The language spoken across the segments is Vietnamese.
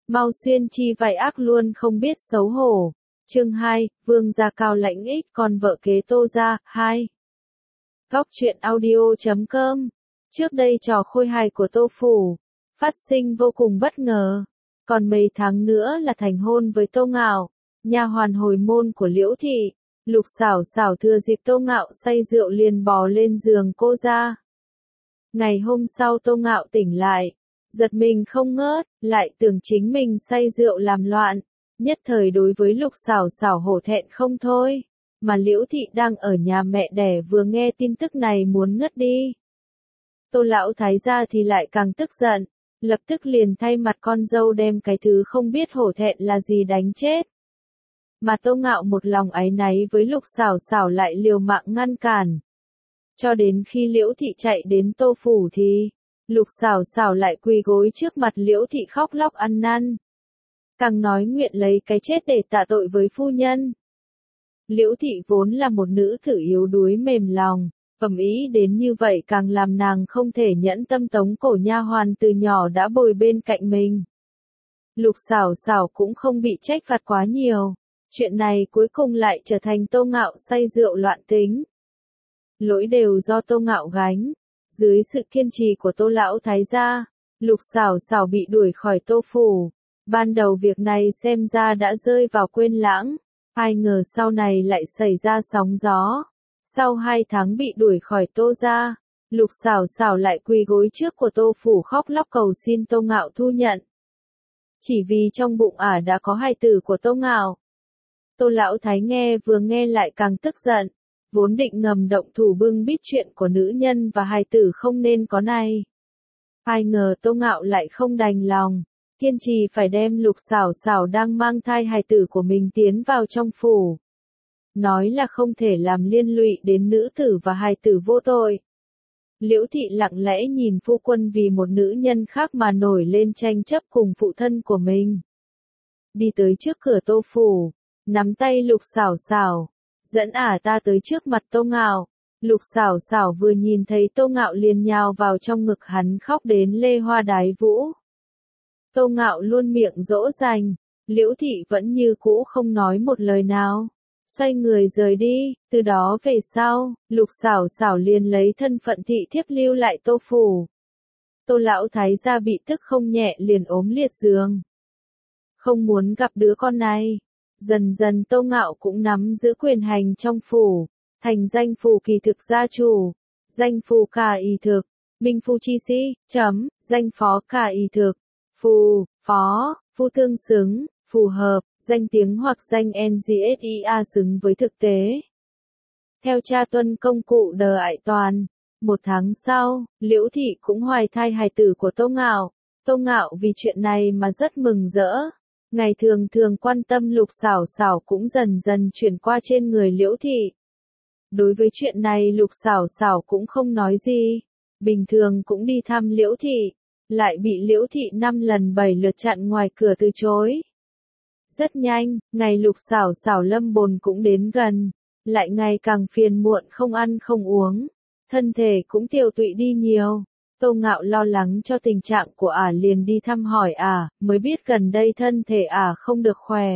mau xuyên chi vải ác luôn không biết xấu hổ. Chương 2, Vương gia cao lãnh ích con vợ kế Tô gia, 2. Góc truyện audio.com. Trước đây trò khôi hài của Tô Phủ phát sinh vô cùng bất ngờ. Còn mấy tháng nữa là thành hôn với Tô Ngạo, nha hoàn hồi môn của Liễu thị. Lục Xảo Xảo thừa dịp Tô Ngạo say rượu liền bò lên giường cô ra. Ngày hôm sau Tô Ngạo tỉnh lại, giật mình không ngớt, lại tưởng chính mình say rượu làm loạn, nhất thời đối với Lục Xảo Xảo hổ thẹn không thôi, mà Liễu thị đang ở nhà mẹ đẻ vừa nghe tin tức này muốn ngất đi. Tô lão thái gia thì lại càng tức giận, lập tức liền thay mặt con dâu đem cái thứ không biết hổ thẹn là gì đánh chết. Mà Tô Ngạo một lòng áy náy với Lục Xảo Xảo lại liều mạng ngăn cản. Cho đến khi Liễu thị chạy đến Tô Phủ thì Lục Xảo Xảo lại quỳ gối trước mặt Liễu thị khóc lóc ăn năn. Càng nói nguyện lấy cái chết để tạ tội với phu nhân. Liễu thị vốn là một nữ tử yếu đuối mềm lòng, ầm ĩ đến như vậy càng làm nàng không thể nhẫn tâm tống cổ nha hoàn từ nhỏ đã bồi bên cạnh mình. Lục Xảo Xảo cũng không bị trách phạt quá nhiều, chuyện này cuối cùng lại trở thành Tô Ngạo say rượu loạn tính. Lỗi đều do Tô Ngạo gánh, dưới sự kiên trì của Tô lão thái gia, Lục Xảo Xảo bị đuổi khỏi Tô Phủ. Ban đầu việc này xem ra đã rơi vào quên lãng, ai ngờ sau này lại xảy ra sóng gió. Sau 2 tháng bị đuổi khỏi Tô gia, Lục Xảo Xảo lại quỳ gối trước của Tô Phủ khóc lóc cầu xin Tô Ngạo thu nhận. Chỉ vì trong bụng ả đã có hài tử của Tô Ngạo. Tô lão thái vừa nghe lại càng tức giận, vốn định ngầm động thủ bưng bít chuyện của nữ nhân và hài tử không nên có này. Ai ngờ Tô Ngạo lại không đành lòng, kiên trì phải đem Lục Xảo Xảo đang mang thai hài tử của mình tiến vào trong phủ. Nói là không thể làm liên lụy đến nữ tử và hài tử vô tội. Liễu thị lặng lẽ nhìn phu quân vì một nữ nhân khác mà nổi lên tranh chấp cùng phụ thân của mình. Đi tới trước cửa Tô Phủ, nắm tay Lục Xảo Xảo, dẫn ả ta tới trước mặt Tô Ngạo. Lục Xảo Xảo vừa nhìn thấy Tô Ngạo liền nhào vào trong ngực hắn khóc đến lê hoa đái vũ. Tô Ngạo luôn miệng dỗ dành, Liễu thị vẫn như cũ không nói một lời nào, xoay người rời đi. Từ đó về sau, Lục Xảo Xảo liền lấy thân phận thị thiếp lưu lại Tô Phủ. Tô lão thái gia bị tức không nhẹ liền ốm liệt giường, không muốn gặp đứa con này. Dần dần Tô Ngạo cũng nắm giữ quyền hành trong phủ, thành danh phù kỳ thực gia chủ, danh phù cả y thực, minh phu chi sĩ, danh phó cả y thực, phù, phó, phu tương xứng, phù hợp, danh tiếng hoặc danh NGSIA xứng với thực tế. Theo cha tuân công cụ đờ ải toàn, 1 tháng sau, Liễu thị cũng hoài thai hài tử của Tô Ngạo. Tô Ngạo vì chuyện này mà rất mừng rỡ. Ngày thường quan tâm Lục Xảo Xảo cũng dần dần chuyển qua trên người Liễu thị. Đối với chuyện này Lục Xảo Xảo cũng không nói gì, bình thường cũng đi thăm Liễu thị, lại bị Liễu thị 5 lần 7 lượt chặn ngoài cửa từ chối. Rất nhanh, ngày Lục Xảo Xảo lâm bồn cũng đến gần, lại ngày càng phiền muộn không ăn không uống, thân thể cũng tiều tụy đi nhiều. Tô Ngạo lo lắng cho tình trạng của ả liền đi thăm hỏi ả, mới biết gần đây thân thể ả không được khỏe.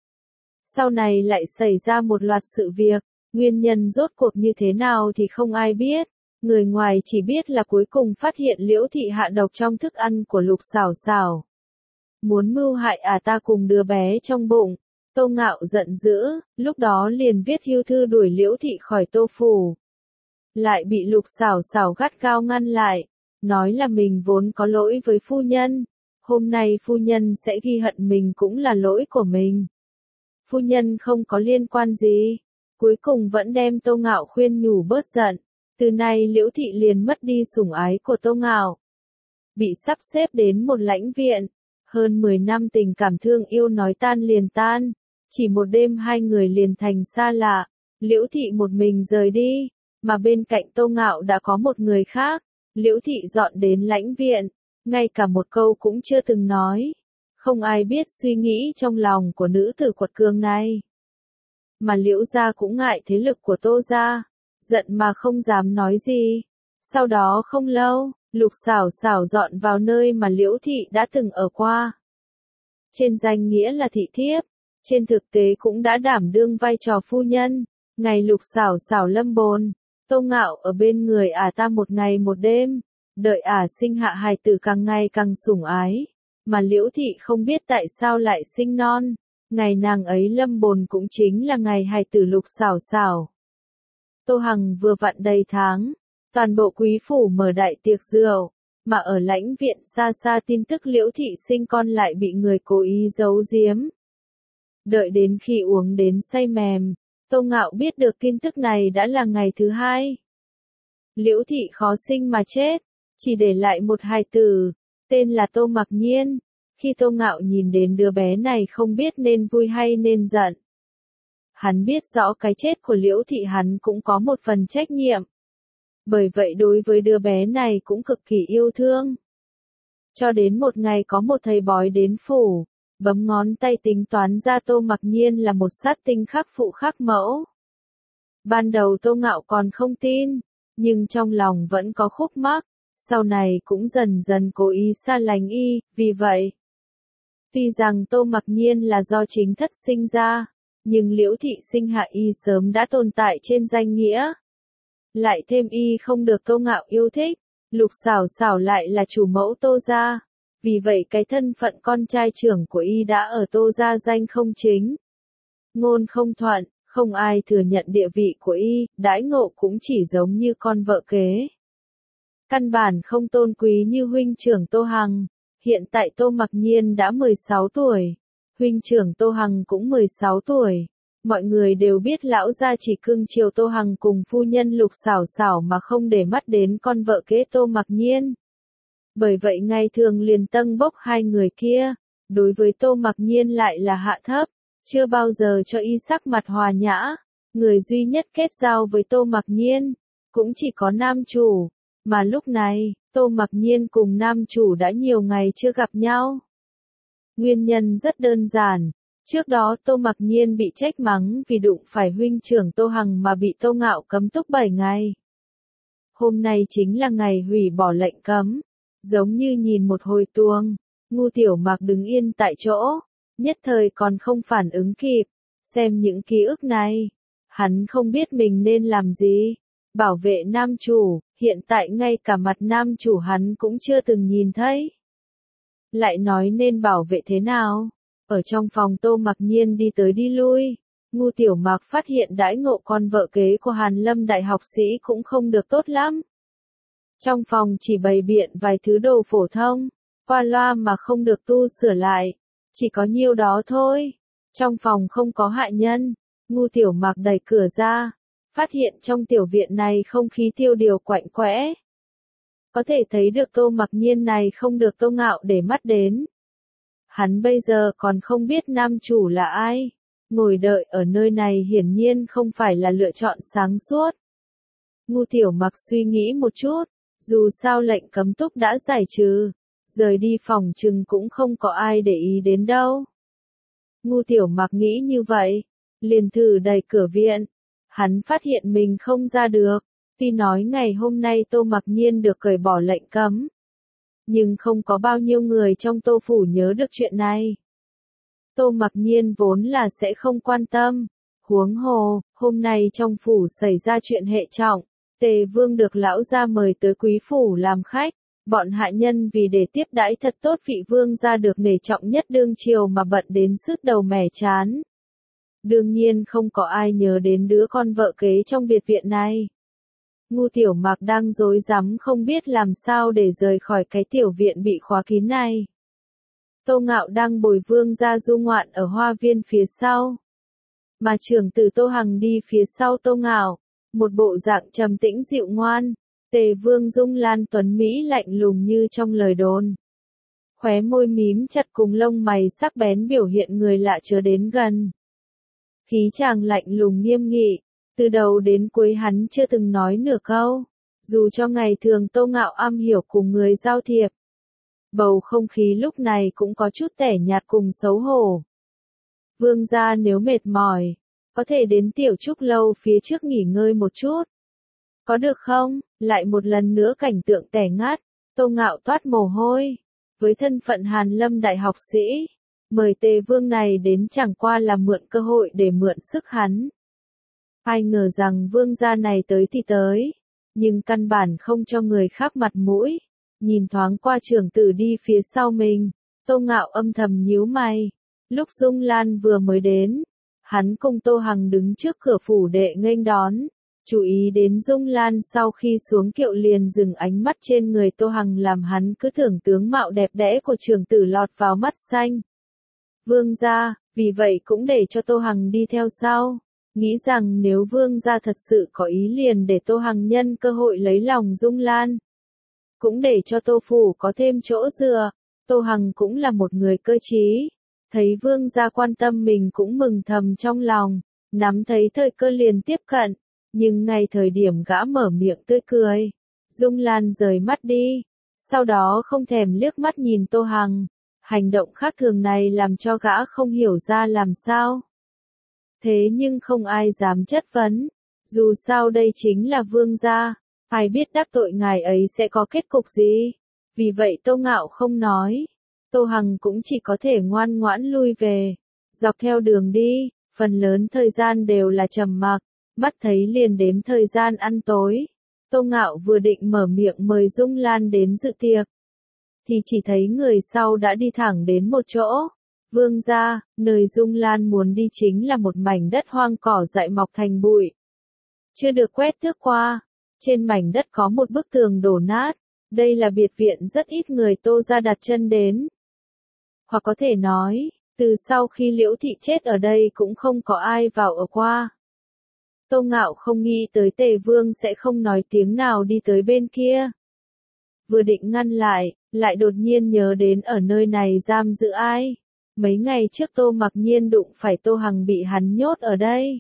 Sau này lại xảy ra một loạt sự việc, nguyên nhân rốt cuộc như thế nào thì không ai biết, người ngoài chỉ biết là cuối cùng phát hiện Liễu thị hạ độc trong thức ăn của Lục Xảo Xảo. Muốn mưu hại ả ta cùng đứa bé trong bụng. Tô Ngạo giận dữ, lúc đó liền viết hưu thư đuổi Liễu thị khỏi Tô Phủ. Lại bị Lục Xảo Xảo gắt gao ngăn lại, nói là mình vốn có lỗi với phu nhân, hôm nay phu nhân sẽ ghi hận mình cũng là lỗi của mình. Phu nhân không có liên quan gì, cuối cùng vẫn đem Tô Ngạo khuyên nhủ bớt giận, từ nay Liễu thị liền mất đi sủng ái của Tô Ngạo. Bị sắp xếp đến một lãnh viện, hơn 10 năm tình cảm thương yêu nói tan liền tan, chỉ một đêm hai người liền thành xa lạ, Liễu thị một mình rời đi, mà bên cạnh Tô Ngạo đã có một người khác. Liễu thị dọn đến lãnh viện, ngay cả một câu cũng chưa từng nói. Không ai biết suy nghĩ trong lòng của nữ tử quật cường này. Mà Liễu gia cũng ngại thế lực của Tô gia, giận mà không dám nói gì. Sau đó không lâu, Lục Xảo Xảo dọn vào nơi mà Liễu thị đã từng ở qua. trên danh nghĩa là thị thiếp, trên thực tế cũng đã đảm đương vai trò phu nhân. Ngày Lục Xảo Xảo lâm bồn, Tô Ngạo ở bên người ta một ngày một đêm, đợi sinh hạ hài tử càng ngày càng sủng ái, mà Liễu Thị không biết tại sao lại sinh non, ngày nàng ấy lâm bồn cũng chính là ngày hài tử Lục Xảo Xảo. Tô Hằng vừa vặn đầy tháng, toàn bộ quý phủ mở đại tiệc rượu, mà ở lãnh viện xa xa tin tức Liễu Thị sinh con lại bị người cố ý giấu giếm. Đợi đến khi uống đến say mềm, Tô Ngạo biết được tin tức này đã là ngày thứ hai. Liễu Thị khó sinh mà chết, chỉ để lại một hài tử, tên là Tô Mặc Nhiên. Khi Tô Ngạo nhìn đến đứa bé này không biết nên vui hay nên giận. Hắn biết rõ cái chết của Liễu Thị hắn cũng có một phần trách nhiệm. Bởi vậy đối với đứa bé này cũng cực kỳ yêu thương. Cho đến một ngày có một thầy bói đến phủ, bấm ngón tay tính toán ra Tô Mặc Nhiên là một sát tinh khắc phụ khắc mẫu. Ban đầu Tô Ngạo còn không tin, nhưng trong lòng vẫn có khúc mắc, sau này cũng dần dần cố ý xa lánh y, vì vậy. Tuy rằng Tô Mặc Nhiên là do chính thất sinh ra, nhưng Liễu Thị sinh hạ y sớm đã tồn tại trên danh nghĩa. Lại thêm y không được Tô Ngạo yêu thích, Lục Xảo Xảo lại là chủ mẫu Tô gia, vì vậy cái thân phận con trai trưởng của y đã ở Tô gia danh không chính. Ngôn không thuận, không ai thừa nhận địa vị của y, đãi ngộ cũng chỉ giống như con vợ kế. Căn bản không tôn quý như huynh trưởng Tô Hằng. Hiện tại Tô Mặc Nhiên đã 16 tuổi, huynh trưởng Tô Hằng cũng 16 tuổi. Mọi người đều biết lão gia chỉ cưng chiều Tô Hằng cùng phu nhân Lục Xảo Xảo mà không để mắt đến con vợ kế Tô Mặc Nhiên. Bởi vậy ngày thường liền tâng bốc hai người kia, đối với Tô Mặc Nhiên lại là hạ thấp, chưa bao giờ cho y sắc mặt hòa nhã. Người duy nhất kết giao với Tô Mặc Nhiên, cũng chỉ có nam chủ, mà lúc này, Tô Mặc Nhiên cùng nam chủ đã nhiều ngày chưa gặp nhau. Nguyên nhân rất đơn giản. Trước đó Tô Mặc Nhiên bị trách mắng vì đụng phải huynh trưởng Tô Hằng mà bị Tô Ngạo cấm túc 7 ngày. Hôm nay chính là ngày hủy bỏ lệnh cấm. Giống như nhìn một hồi tuông, Ngu Tiểu Mặc đứng yên tại chỗ, nhất thời còn không phản ứng kịp. Xem những ký ức này, hắn không biết mình nên làm gì. Bảo vệ nam chủ, hiện tại ngay cả mặt nam chủ hắn cũng chưa từng nhìn thấy. Lại nói nên bảo vệ thế nào? Ở trong phòng Tô Mặc Nhiên đi tới đi lui, Ngu Tiểu Mặc phát hiện đãi ngộ con vợ kế của Hàn Lâm đại học sĩ cũng không được tốt lắm. Trong phòng chỉ bày biện vài thứ đồ phổ thông, qua loa mà không được tu sửa lại, chỉ có nhiêu đó thôi. Trong phòng không có hạ nhân, Ngu Tiểu Mặc đẩy cửa ra, phát hiện trong tiểu viện này không khí tiêu điều quạnh quẽ. Có thể thấy được Tô Mặc Nhiên này không được Tô Ngạo để mắt đến. Hắn bây giờ còn không biết nam chủ là ai. Ngồi đợi ở nơi này hiển nhiên không phải là lựa chọn sáng suốt. Ngu Tiểu Mặc suy nghĩ một chút, dù sao lệnh cấm túc đã giải trừ, rời đi phòng chừng cũng không có ai để ý đến đâu. Ngu Tiểu Mặc nghĩ như vậy, liền thử đẩy cửa viện. Hắn phát hiện mình không ra được, tuy nói ngày hôm nay Tô Mặc Nhiên được cởi bỏ lệnh cấm. Nhưng không có bao nhiêu người trong Tô Phủ nhớ được chuyện này. Tô Mặc Nhiên vốn là sẽ không quan tâm. Huống hồ, hôm nay trong phủ xảy ra chuyện hệ trọng, Tề Vương được lão gia mời tới quý phủ làm khách. Bọn hạ nhân vì để tiếp đãi thật tốt vị vương gia được nể trọng nhất đương triều mà bận đến sứt đầu mẻ chán. Đương nhiên không có ai nhớ đến đứa con vợ kế trong biệt viện này. Ngu Tiểu Mặc đang rối rắm không biết làm sao để rời khỏi cái tiểu viện bị khóa kín này. Tô Ngạo đang bồi vương ra du ngoạn ở hoa viên phía sau. Mà trưởng tử Tô Hằng đi phía sau Tô Ngạo, một bộ dạng trầm tĩnh dịu ngoan. Tề Vương dung lan tuấn Mỹ lạnh lùng như trong lời đồn. Khóe môi mím chặt cùng lông mày sắc bén biểu hiện người lạ chớ đến gần. Khí chàng lạnh lùng nghiêm nghị, từ đầu đến cuối hắn chưa từng nói nửa câu, dù cho ngày thường Tô Ngạo am hiểu cùng người giao thiệp. Bầu không khí lúc này cũng có chút tẻ nhạt cùng xấu hổ. Vương gia nếu mệt mỏi, có thể đến tiểu trúc lâu phía trước nghỉ ngơi một chút. Có được không? Lại một lần nữa cảnh tượng tẻ ngắt, Tô Ngạo toát mồ hôi. Với thân phận Hàn Lâm đại học sĩ, Mời Tề Vương này đến chẳng qua là mượn cơ hội để mượn sức hắn. Ai ngờ rằng vương gia này tới thì tới, nhưng căn bản không cho người khác mặt mũi. Nhìn thoáng qua trưởng tử đi phía sau mình, Tô Ngạo âm thầm nhíu mày. Lúc Dung Lan vừa mới đến, hắn cùng Tô Hằng đứng trước cửa phủ đệ nghênh đón. Chú ý đến Dung Lan sau khi xuống kiệu liền dừng ánh mắt trên người Tô Hằng làm hắn cứ tưởng tướng mạo đẹp đẽ của trưởng tử lọt vào mắt xanh. Vương gia, vì vậy cũng để cho Tô Hằng đi theo sau. Nghĩ rằng nếu vương gia thật sự có ý liền để Tô Hằng nhân cơ hội lấy lòng Dung Lan. Cũng để cho Tô Phủ có thêm chỗ dựa. Tô Hằng cũng là một người cơ trí. Thấy vương gia quan tâm mình cũng mừng thầm trong lòng. Nắm thấy thời cơ liền tiếp cận. Nhưng ngay thời điểm gã mở miệng tươi cười, Dung Lan rời mắt đi. Sau đó không thèm liếc mắt nhìn Tô Hằng. Hành động khác thường này làm cho gã không hiểu ra làm sao. Thế nhưng không ai dám chất vấn. Dù sao đây chính là vương gia. Ai biết đắc tội ngài ấy sẽ có kết cục gì. Vì vậy Tô Ngạo không nói. Tô Hằng cũng chỉ có thể ngoan ngoãn lui về. Dọc theo đường đi, phần lớn thời gian đều là trầm mặc. Mắt thấy liền đếm thời gian ăn tối. Tô Ngạo vừa định mở miệng mời Dung Lan đến dự tiệc. Thì chỉ thấy người sau đã đi thẳng đến một chỗ. Vương gia, nơi Dung Lan muốn đi chính là một mảnh đất hoang cỏ dại mọc thành bụi. Chưa được quét tước qua. Trên mảnh đất có một bức tường đổ nát. Đây là biệt viện rất ít người Tô gia đặt chân đến. Hoặc có thể nói, từ sau khi Liễu Thị chết ở đây cũng không có ai vào ở qua. Tô Ngạo không nghĩ tới Tề Vương sẽ không nói tiếng nào đi tới bên kia. Vừa định ngăn lại đột nhiên nhớ đến ở nơi này giam giữ ai. Mấy ngày trước Tô Mặc Nhiên đụng phải Tô Hằng bị hắn nhốt ở đây.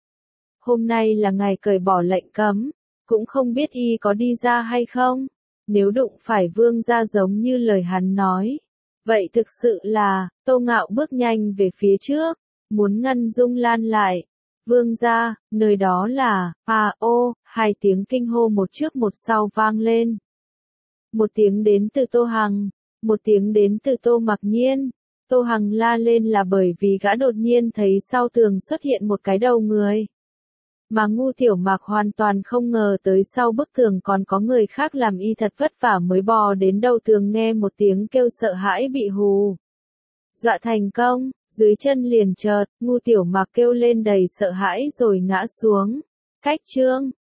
Hôm nay là ngày cởi bỏ lệnh cấm, cũng không biết y có đi ra hay không. Nếu đụng phải vương gia giống như lời hắn nói. Vậy thực sự là, Tô Ngạo bước nhanh về phía trước, muốn ngăn Dung Lan lại. Vương gia, nơi đó là, hai tiếng kinh hô một trước một sau vang lên. Một tiếng đến từ Tô Hằng, một tiếng đến từ Tô Mặc Nhiên. Tô Hằng la lên là bởi vì gã đột nhiên thấy sau tường xuất hiện một cái đầu người. Mà Ngu Tiểu Mạc hoàn toàn không ngờ tới sau bức tường còn có người khác làm y thật vất vả mới bò đến đầu tường nghe một tiếng kêu sợ hãi bị hù. Dọa thành công, dưới chân liền chợt, Ngu Tiểu Mạc kêu lên đầy sợ hãi rồi ngã xuống. Cách chương